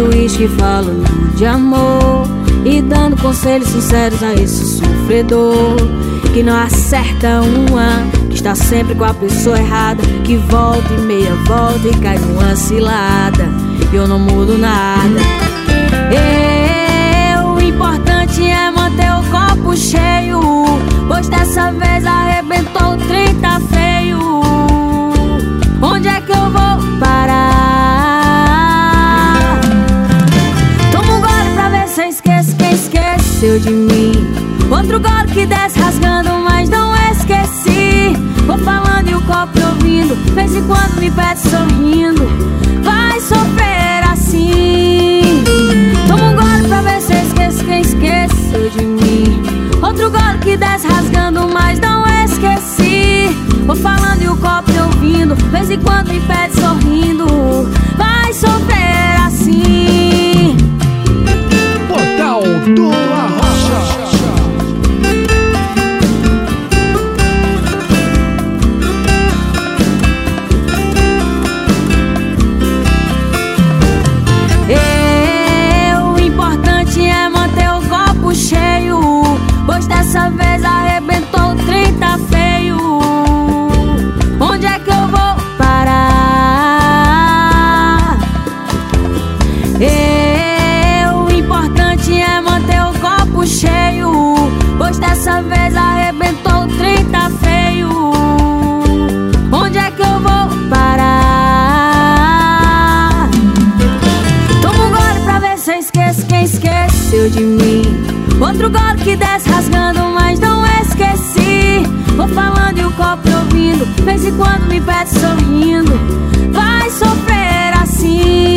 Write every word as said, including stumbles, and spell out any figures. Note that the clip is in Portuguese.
de uísque falando de amor e dando conselhos sinceros a esse sofredor que não acerta uma, que está sempre com a pessoa errada, que volta e meia volta e cai numa cilada. E eu não mudo nada. E, o importante é manter o copo cheio, pois dessa vez arrebentou o trem tá feio. Onde é que eu vou parar? Toma um gole pra ver se eu esqueço quem esqueceu de mim. Outro gole que desce rasgando, mas não esqueci. Vou falando e o copo ouvindo, vez em quando me pede sorrindo. Vai sofrer assim. Toma um gole pra ver se eu esqueço quem esqueceu de mim. Outro gole que desce rasgando, mas não esqueci. Vou falando e o copo ouvindo, vez em quando me pede sorrindo. Vai sofrer assim. Portal do Arrocha. Pois dessa vez arrebentou o trem tá feio. Onde é que eu vou parar? E, o importante é manter o copo cheio, pois dessa vez arrebentou o trem tá feio. Onde é que eu vou parar? Toma um gole pra ver se eu esqueço quem esqueceu de mim. Outro gole que desce rasgando, mas não esqueci. Vou falando e o copo ouvindo, vez em quando me pede sorrindo. Vai sofrer assim.